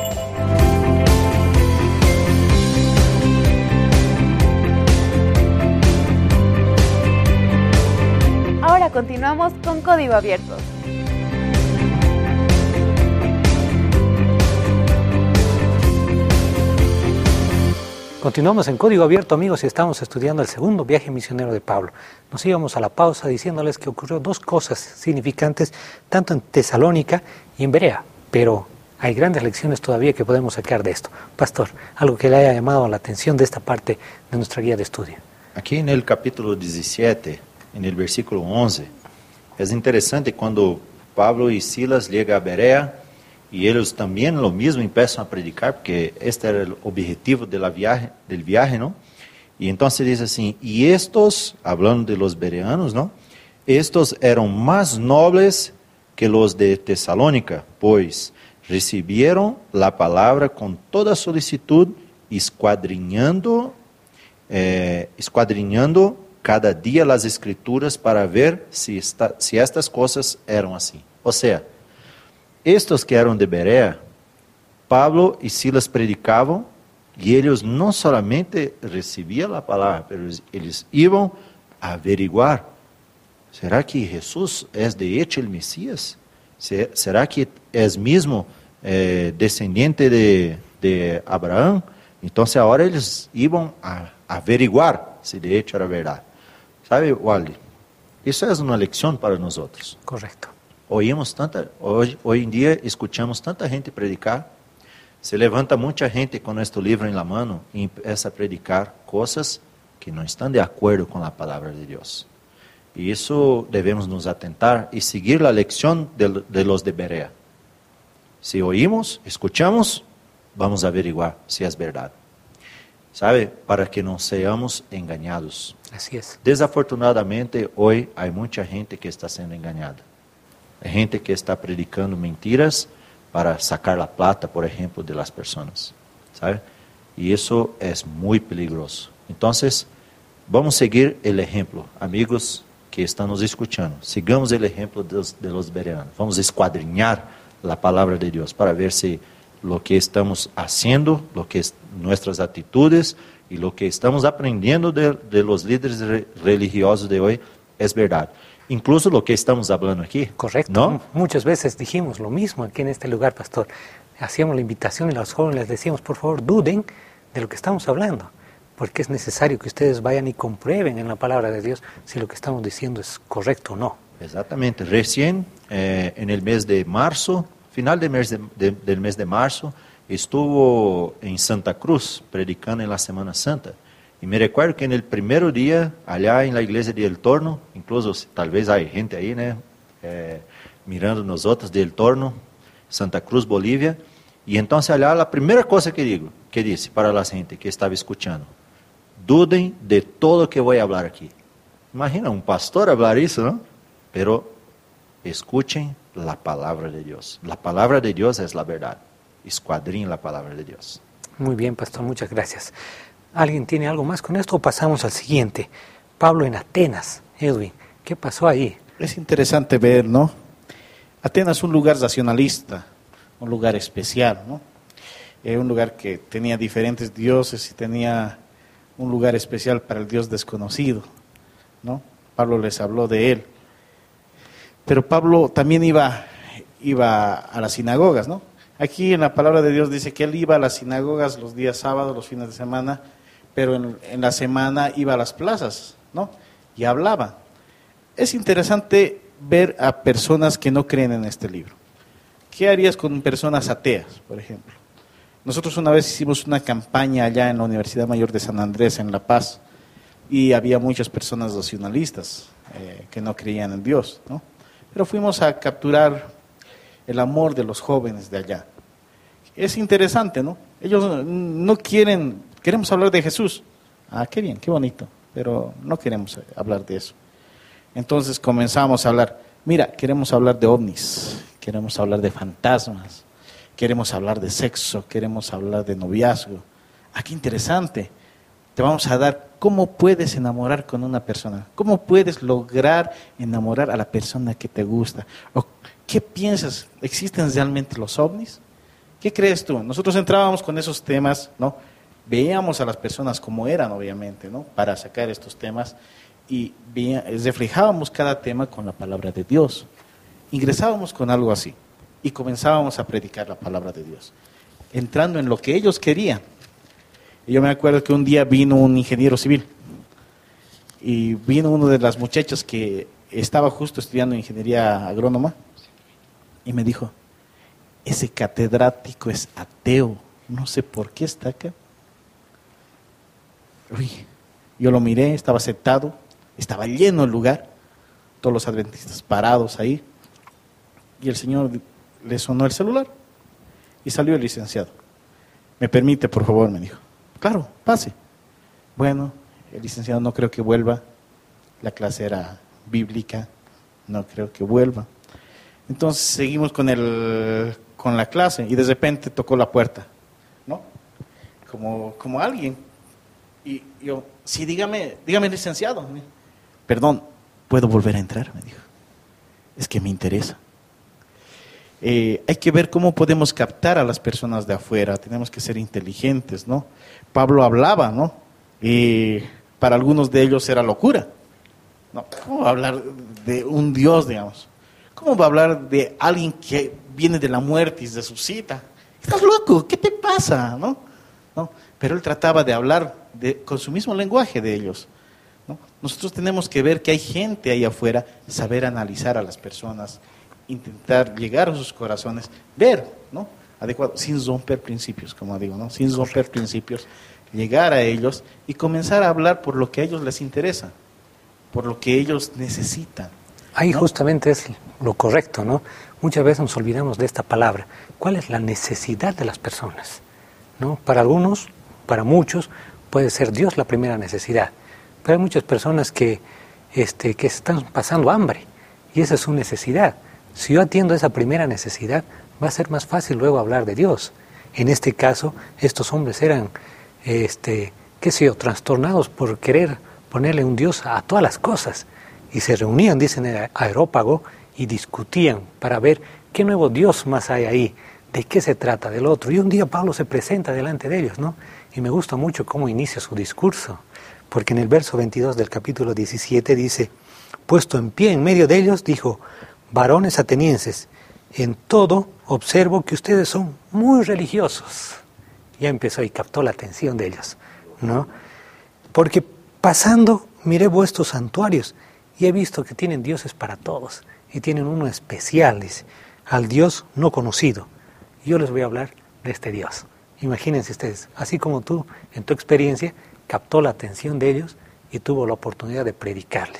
Ahora continuamos con Código Abierto. Continuamos en Código Abierto, amigos, y estamos estudiando el segundo viaje misionero de Pablo. Nos íbamos a la pausa diciéndoles que ocurrió dos cosas significantes, tanto en Tesalónica y en Berea, pero hay grandes lecciones todavía que podemos sacar de esto. Pastor, algo que le haya llamado la atención de esta parte de nuestra guía de estudio. Aquí en el capítulo diecisiete, en el versículo once, es interesante cuando Pablo y Silas llegan a Berea, y ellos también lo mismo empiezan a predicar, porque este era el objetivo de la viaje, del viaje, ¿no? Y entonces dice así, y estos, hablando de los bereanos, ¿no? Estos eran más nobles que los de Tesalónica, pues recibieron la palabra con toda solicitud, escuadriñando, eh, escuadriñando cada día las escrituras para ver si, esta, si estas cosas eran así. O sea, estos que eram de Berea, Pablo e Silas predicavam, e eles não somente recebiam a palavra, mas eles iam averiguar, será que Jesus é de hecho o Messias? Será que é mesmo eh, descendente de, de Abraão? Então, agora eles iam a averiguar se de hecho era verdade. Sabe, Wally, isso é uma lição para nós outros. Correcto. Oímos tanta, hoje, hoje em dia escuchamos tanta gente predicar, se levanta muita gente com este livro em la mano e começa a predicar coisas que não estão de acordo com a palavra de Deus. E isso devemos nos atentar e seguir a lição de, de los de Berea. Se oímos, escuchamos, vamos averiguar se é verdade. Sabe, para que não sejamos engañados. Así es. Desafortunadamente, hoje há muita gente que está sendo enganada. Hay gente que está predicando mentiras para sacar la plata, por ejemplo, de las personas, ¿sabe? Y eso es muy peligroso. Entonces, vamos a seguir el ejemplo, amigos que están nos escuchando. Sigamos el ejemplo de los, de los bereanos. Vamos a escuadriñar la palabra de Dios para ver si lo que estamos haciendo, lo que es nuestras actitudes y lo que estamos aprendiendo de, de los líderes re, religiosos de hoy es verdad. Incluso lo que estamos hablando aquí. Correcto. ¿No? Muchas veces dijimos lo mismo aquí en este lugar, pastor. Hacíamos la invitación y a los jóvenes les decíamos, por favor, duden de lo que estamos hablando, porque es necesario que ustedes vayan y comprueben en la palabra de Dios si lo que estamos diciendo es correcto o no. Exactamente. Recién, eh, en el mes de marzo, final del mes de, de, del mes de marzo, estuvo en Santa Cruz predicando en la Semana Santa. Y me recuerdo que en el primer día, allá en la iglesia de El Torno, incluso tal vez hay gente ahí, né, eh, mirando nosotros del torno, Santa Cruz, Bolívia, y entonces allá la primera cosa que digo, que dice para la gente que estaba escuchando, duden de todo que voy a hablar aquí. Imagina un pastor hablar eso, ¿no? Pero escuchen la palabra de Dios. La palabra de Dios es la verdad. Escuadrinen la palabra de Dios. Muy bien, pastor, muchas gracias. ¿Alguien tiene algo más con esto o pasamos al siguiente? Pablo en Atenas. Edwin, ¿qué pasó ahí? Es interesante ver, ¿no? Atenas es un lugar racionalista, un lugar especial, ¿no? Eh, un lugar que tenía diferentes dioses y tenía un lugar especial para el Dios desconocido, ¿no? Pablo les habló de él. Pero Pablo también iba, iba a las sinagogas, ¿no? Aquí en la palabra de Dios dice que él iba a las sinagogas los días sábados, los fines de semana, pero en, en la semana iba a las plazas, ¿no? Y hablaba. Es interesante ver a personas que no creen en este libro. ¿Qué harías con personas ateas, por ejemplo? Nosotros una vez hicimos una campaña allá en la Universidad Mayor de San Andrés, en La Paz, y había muchas personas racionalistas eh, que no creían en Dios, ¿no? Pero fuimos a capturar el amor de los jóvenes de allá. Es interesante, ¿no? Ellos no quieren, queremos hablar de Jesús. Ah, qué bien, qué bonito, pero no queremos hablar de eso. Entonces comenzamos a hablar, mira, queremos hablar de ovnis, queremos hablar de fantasmas, queremos hablar de sexo, queremos hablar de noviazgo. Ah, qué interesante. Te vamos a dar cómo puedes enamorar con una persona, cómo puedes lograr enamorar a la persona que te gusta. O, ¿qué piensas? ¿Existen realmente los ovnis? ¿Qué crees tú? Nosotros entrábamos con esos temas, ¿no? Veíamos a las personas como eran, obviamente, ¿no? Para sacar estos temas y veía, reflejábamos cada tema con la palabra de Dios. Ingresábamos con algo así y comenzábamos a predicar la palabra de Dios, entrando en lo que ellos querían. Y yo me acuerdo que un día vino un ingeniero civil y vino uno de las muchachas que estaba justo estudiando ingeniería agrónoma y me dijo, ese catedrático es ateo, no sé por qué está acá. Uy, yo lo miré, estaba sentado, estaba lleno el lugar, todos los adventistas parados ahí, y el señor le sonó el celular y salió el licenciado. ¿Me permite, por favor?, me dijo. Claro, pase. Bueno, el licenciado no creo que vuelva, la clase era bíblica, no creo que vuelva. Entonces seguimos con el con la clase y de repente tocó la puerta, ¿no? Como, como alguien. Y yo, sí, dígame, dígame, licenciado. Perdón, ¿puedo volver a entrar?, me dijo. Es que me interesa. Eh, hay que ver cómo podemos captar a las personas de afuera, tenemos que ser inteligentes, ¿no? Pablo hablaba, ¿no? Y para algunos de ellos era locura. ¿No? ¿Cómo va a hablar de un Dios, digamos? ¿Cómo va a hablar de alguien que viene de la muerte y resucita? ¿Estás loco? ¿Qué te pasa? ¿No? ¿No? Pero él trataba de hablar de, con su mismo lenguaje de ellos, ¿no? Nosotros tenemos que ver que hay gente ahí afuera, saber analizar a las personas, intentar llegar a sus corazones, ver, ¿no? Adecuado, sin romper principios, como digo, ¿no? Sin romper Correcto. principios, llegar a ellos y comenzar a hablar por lo que a ellos les interesa, por lo que ellos necesitan. Ahí ¿no? justamente es lo correcto, ¿no? Muchas veces nos olvidamos de esta palabra. ¿Cuál es la necesidad de las personas? ¿No? Para algunos, para muchos, puede ser Dios la primera necesidad, pero hay muchas personas que, este, que están pasando hambre y esa es su necesidad. Si yo atiendo esa primera necesidad, va a ser más fácil luego hablar de Dios. En este caso, estos hombres eran, este, qué sé yo, trastornados por querer ponerle un Dios a todas las cosas. Y se reunían, dicen, en el Areópago y discutían para ver qué nuevo Dios más hay ahí, de qué se trata del otro. Y un día Pablo se presenta delante de ellos, ¿no? Y me gusta mucho cómo inicia su discurso, porque en el verso veintidós del capítulo diecisiete dice, puesto en pie en medio de ellos, dijo, varones atenienses, en todo observo que ustedes son muy religiosos. Ya empezó y captó la atención de ellos, ¿no? Porque pasando miré vuestros santuarios y he visto que tienen dioses para todos y tienen uno especial, dice, al Dios no conocido. Yo les voy a hablar de este Dios. Imagínense ustedes, así como tú en tu experiencia captó la atención de ellos y tuvo la oportunidad de predicarles.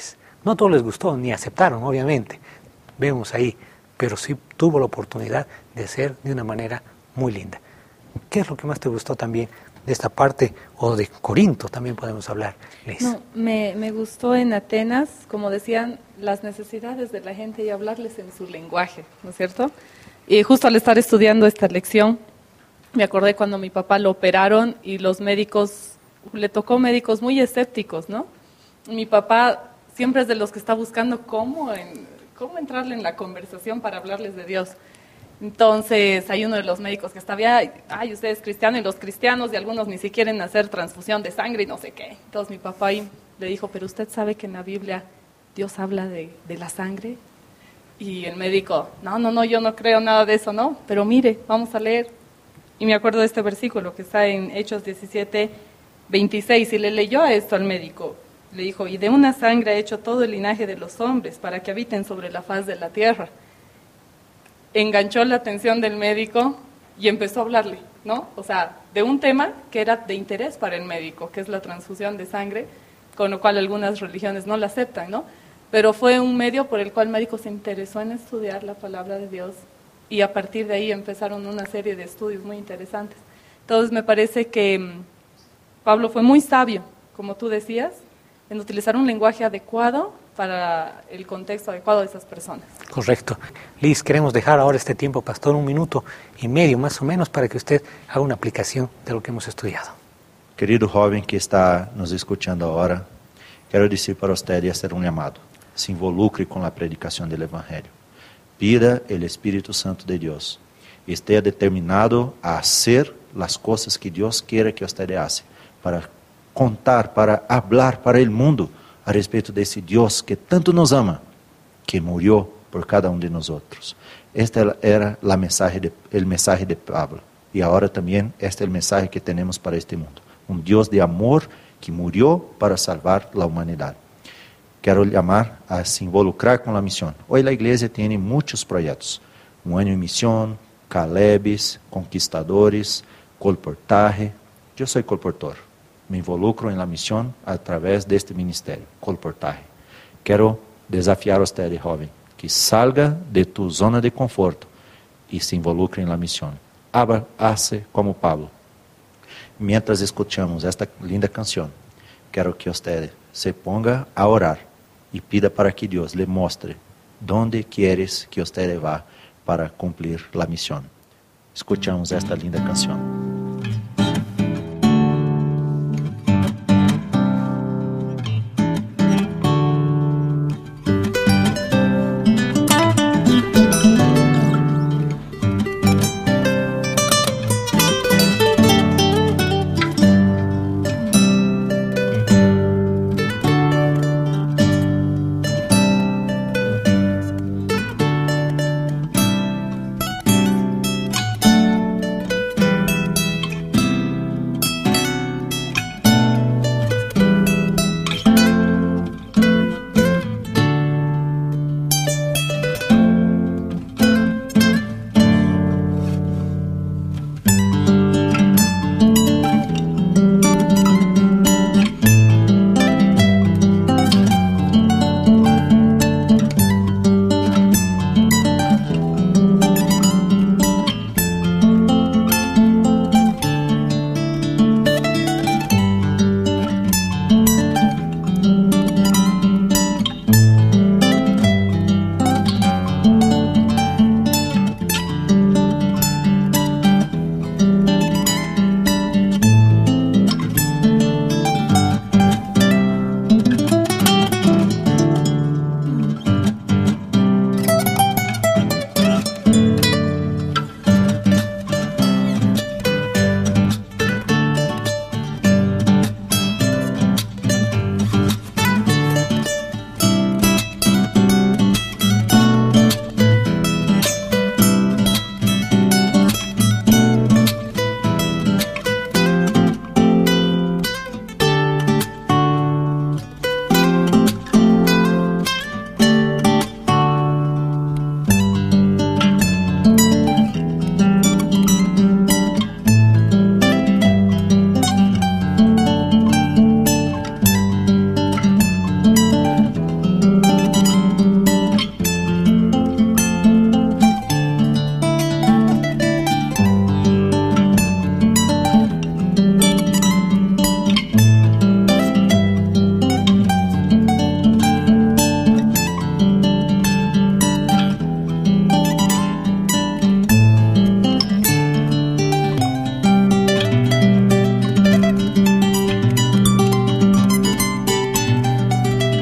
No a todos les gustó, ni aceptaron, obviamente. Vemos ahí, pero sí tuvo la oportunidad de hacer de una manera muy linda. ¿Qué es lo que más te gustó también de esta parte, o de Corinto también podemos hablar, Liz? No, me, me gustó en Atenas, como decían, las necesidades de la gente y hablarles en su lenguaje, ¿no es cierto? Y justo al estar estudiando esta lección, me acordé cuando mi papá lo operaron y los médicos, le tocó médicos muy escépticos, ¿no? Mi papá siempre es de los que está buscando cómo, en, cómo entrarle en la conversación para hablarles de Dios. Entonces hay uno de los médicos que estaba, ay, ay, usted es cristiano, y los cristianos y algunos ni siquiera quieren hacer transfusión de sangre y no sé qué. Entonces mi papá ahí le dijo, pero usted sabe que en la Biblia Dios habla de, de la sangre. Y el médico, no, no, no, yo no creo nada de eso, no, pero mire, vamos a leer. Y me acuerdo de este versículo que está en Hechos diecisiete, veintiséis, y le leyó esto al médico. Le dijo, y de una sangre ha hecho todo el linaje de los hombres para que habiten sobre la faz de la tierra. Enganchó la atención del médico y empezó a hablarle, ¿no? O sea, de un tema que era de interés para el médico, que es la transfusión de sangre, con lo cual algunas religiones no la aceptan, ¿no? Pero fue un medio por el cual el médico se interesó en estudiar la palabra de Dios y a partir de ahí empezaron una serie de estudios muy interesantes. Entonces me parece que um, Pablo fue muy sabio, como tú decías, en utilizar un lenguaje adecuado para el contexto adecuado de esas personas. Correcto. Liz, queremos dejar ahora este tiempo, pastor, un minuto y medio más o menos para que usted haga una aplicación de lo que hemos estudiado. Querido joven que está nos escuchando ahora, quiero decir para usted y hacer un llamado. Se involucre con la predicación del Evangelio. Pida el Espíritu Santo de Dios. Esté determinado a hacer las cosas que Dios quiere que usted haga, para contar, para hablar para el mundo a respeito desse Deus que tanto nos ama, que morreu por cada um de nós outros. Esta era a mensagem de, el mensaje de Pablo. E agora também este é o mensagem que temos para este mundo. Um Deus de amor que morreu para salvar a humanidade. Quero chamar a se involucrar com a missão. Hoje a igreja tem muitos projetos. Um ano em missão, Calebes, Conquistadores, Colportaje. Eu sou colportor. Me involucro en la misión a través de este ministerio, Colportaje. Quiero desafiar a usted, joven, que salga de tu zona de conforto y se involucre en la misión. Haga, hace como Pablo. Mientras escuchamos esta linda canción, quiero que usted se ponga a orar y pida para que Dios le muestre dónde quieres que usted vá para cumplir la misión. Escuchamos esta linda canción.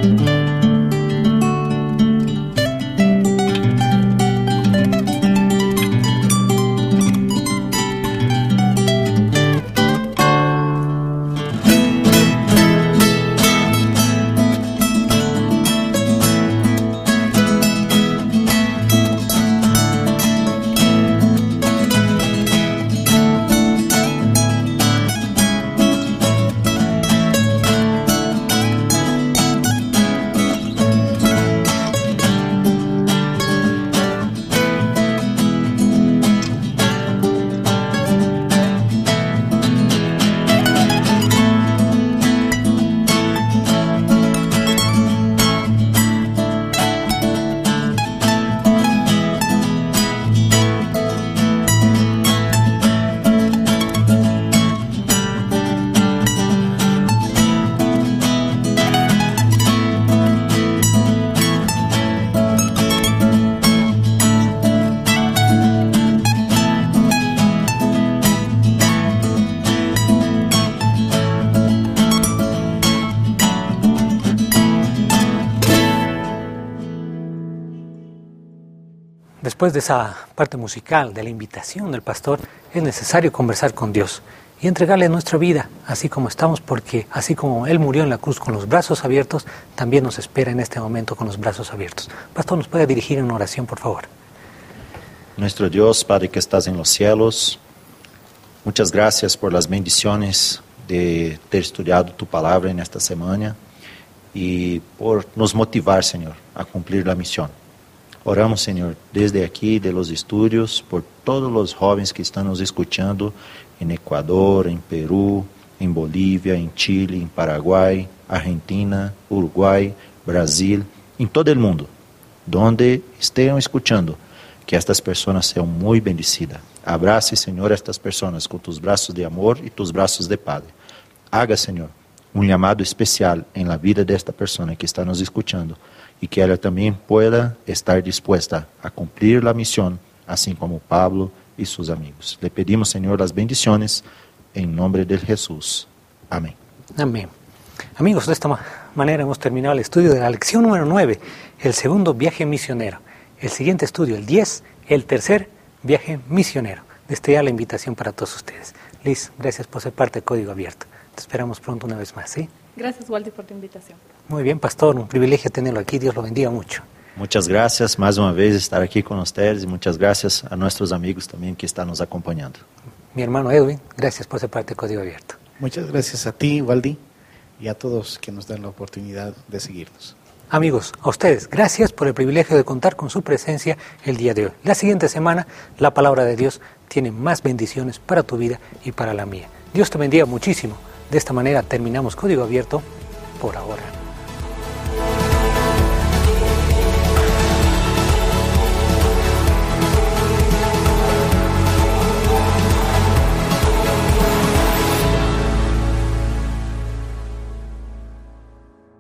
Después de esa parte musical, de la invitación del pastor, es necesario conversar con Dios y entregarle nuestra vida, así como estamos, porque así como Él murió en la cruz con los brazos abiertos, también nos espera en este momento con los brazos abiertos. Pastor, ¿nos puede dirigir en oración, por favor? Nuestro Dios, Padre que estás en los cielos, muchas gracias por las bendiciones de ter estudiado tu palabra en esta semana y por nos motivar, Señor, a cumplir la misión. Oramos, Señor, desde aquí de los estudios, por todos los jóvenes que están nos escuchando en Ecuador, en Perú, en Bolivia, en Chile, en Paraguay, Argentina, Uruguay, Brasil, en todo el mundo, donde estén escuchando, que estas personas sean muy bendecidas. Abrace, Señor, a estas personas con tus brazos de amor y tus brazos de Padre. Haga, Señor, un llamado especial en la vida de esta persona que está nos escuchando, y que ella también pueda estar dispuesta a cumplir la misión, así como Pablo y sus amigos. Le pedimos, Señor, las bendiciones en nombre de Jesús. Amén. Amén. Amigos, de esta manera hemos terminado el estudio de la lección número nueve, el segundo viaje misionero. El siguiente estudio, el diez, el tercer viaje misionero. Desde ya la invitación para todos ustedes. Liz, gracias por ser parte de Código Abierto. Te esperamos pronto una vez más, ¿sí? Gracias, Waldi, por tu invitación. Muy bien, pastor, un privilegio tenerlo aquí. Dios lo bendiga mucho. Muchas gracias, más una vez estar aquí con ustedes y muchas gracias a nuestros amigos también que están nos acompañando. Mi hermano Edwin, gracias por ser parte de Código Abierto. Muchas gracias a ti, Waldi, y a todos que nos dan la oportunidad de seguirnos. Amigos, a ustedes, gracias por el privilegio de contar con su presencia el día de hoy. La siguiente semana, la palabra de Dios tiene más bendiciones para tu vida y para la mía. Dios te bendiga muchísimo. De esta manera terminamos Código Abierto por ahora.